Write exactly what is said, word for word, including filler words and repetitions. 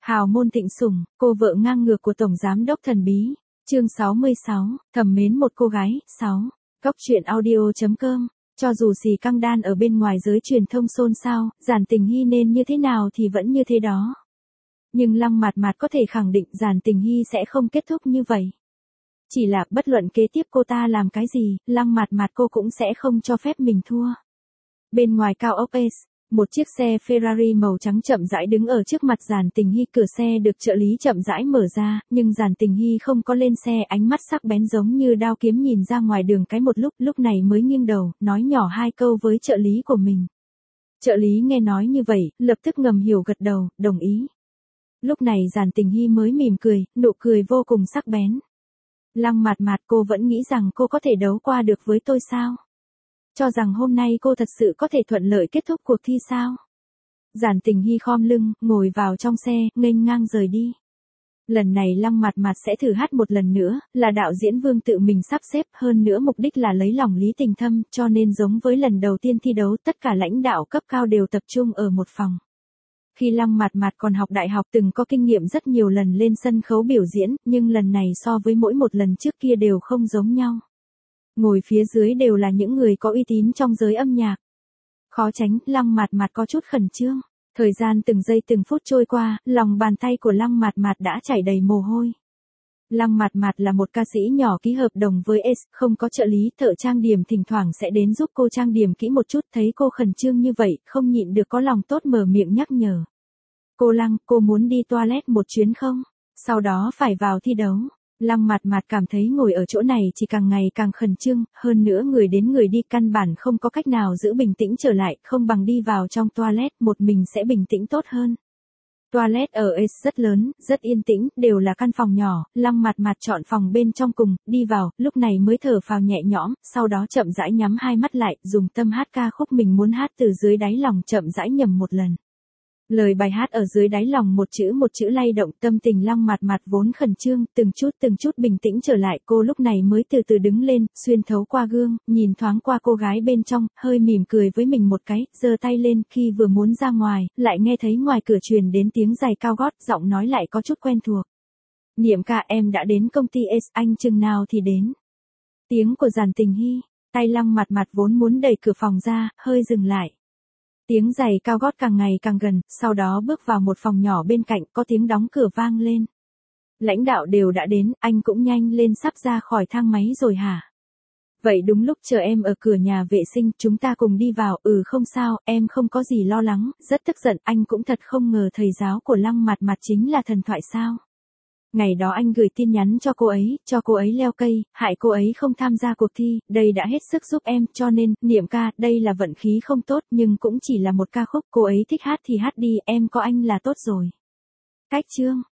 Hào môn thịnh sủng, cô vợ ngang ngược của Tổng Giám đốc thần bí. Chương sáu mươi sáu, thầm mến một cô gái. sáu. Góc truyện audio.com. Cho dù xì căng đan ở bên ngoài giới truyền thông xôn xao, Giản Tình Hy nên như thế nào thì vẫn như thế đó. Nhưng Lăng Mạt Mạt có thể khẳng định Giản Tình Hy sẽ không kết thúc như vậy. Chỉ là bất luận kế tiếp cô ta làm cái gì, Lăng Mạt Mạt cô cũng sẽ không cho phép mình thua. Bên ngoài cao ốc Ace, một chiếc xe Ferrari màu trắng chậm rãi đứng ở trước mặt Giản Tình Hy, cửa xe được trợ lý chậm rãi mở ra, nhưng Giản Tình Hy không có lên xe, ánh mắt sắc bén giống như đao kiếm nhìn ra ngoài đường cái một lúc, lúc này mới nghiêng đầu, nói nhỏ hai câu với trợ lý của mình. Trợ lý nghe nói như vậy, lập tức ngầm hiểu gật đầu, đồng ý. Lúc này Giản Tình Hy mới mỉm cười, nụ cười vô cùng sắc bén. Lăng Mạt Mạt, cô vẫn nghĩ rằng cô có thể đấu qua được với tôi sao? Cho rằng hôm nay cô thật sự có thể thuận lợi kết thúc cuộc thi sao? Giản Tình Hy khom lưng, ngồi vào trong xe, nghênh ngang rời đi. Lần này Lăng Mạt Mạt sẽ thử hát một lần nữa, là đạo diễn Vương tự mình sắp xếp, hơn nữa mục đích là lấy lòng Lý Tình Thâm, cho nên giống với lần đầu tiên thi đấu, tất cả lãnh đạo cấp cao đều tập trung ở một phòng. Khi Lăng Mạt Mạt còn học đại học từng có kinh nghiệm rất nhiều lần lên sân khấu biểu diễn, nhưng lần này so với mỗi một lần trước kia đều không giống nhau. Ngồi phía dưới đều là những người có uy tín trong giới âm nhạc. Khó tránh, Lăng Mạt Mạt có chút khẩn trương. Thời gian từng giây từng phút trôi qua, lòng bàn tay của Lăng Mạt Mạt đã chảy đầy mồ hôi. Lăng Mạt Mạt là một ca sĩ nhỏ ký hợp đồng với Ace, không có trợ lý, thợ trang điểm thỉnh thoảng sẽ đến giúp cô trang điểm kỹ một chút, thấy cô khẩn trương như vậy, không nhịn được có lòng tốt mở miệng nhắc nhở. Cô Lăng, cô muốn đi toilet một chuyến không? Sau đó phải vào thi đấu. Lăng Mạt Mạt cảm thấy ngồi ở chỗ này chỉ càng ngày càng khẩn trương, hơn nữa người đến người đi căn bản không có cách nào giữ bình tĩnh trở lại, không bằng đi vào trong toilet, một mình sẽ bình tĩnh tốt hơn. Toilet ở Ace rất lớn, rất yên tĩnh, đều là căn phòng nhỏ, Lăng Mạt Mạt chọn phòng bên trong cùng, đi vào, lúc này mới thở phào nhẹ nhõm, sau đó chậm rãi nhắm hai mắt lại, dùng tâm hát ca khúc mình muốn hát từ dưới đáy lòng, chậm rãi nhầm một lần. Lời bài hát ở dưới đáy lòng một chữ một chữ lay động tâm tình Lăng Mạt Mạt vốn khẩn trương, từng chút từng chút bình tĩnh trở lại, cô lúc này mới từ từ đứng lên, xuyên thấu qua gương, nhìn thoáng qua cô gái bên trong, hơi mỉm cười với mình một cái, giơ tay lên, khi vừa muốn ra ngoài, lại nghe thấy ngoài cửa truyền đến tiếng giày cao gót, giọng nói lại có chút quen thuộc. Niệm ca, em đã đến công ty Ace, anh chừng nào thì đến. Tiếng của Giản Tình Hy, tay Lăng Mạt Mạt vốn muốn đẩy cửa phòng ra, hơi dừng lại. Tiếng giày cao gót càng ngày càng gần, sau đó bước vào một phòng nhỏ bên cạnh, có tiếng đóng cửa vang lên. Lãnh đạo đều đã đến, anh cũng nhanh lên sắp ra khỏi thang máy rồi hả? Vậy đúng lúc, chờ em ở cửa nhà vệ sinh, chúng ta cùng đi vào. Ừ không sao, em không có gì lo lắng, rất tức giận, anh cũng thật không ngờ thầy giáo của Lăng Mạt Mạt chính là thần thoại sao. Ngày đó anh gửi tin nhắn cho cô ấy, cho cô ấy leo cây, hại cô ấy không tham gia cuộc thi, đây đã hết sức giúp em, cho nên, Niệm ca, đây là vận khí không tốt, nhưng cũng chỉ là một ca khúc, cô ấy thích hát thì hát đi, em có anh là tốt rồi. Cách chương,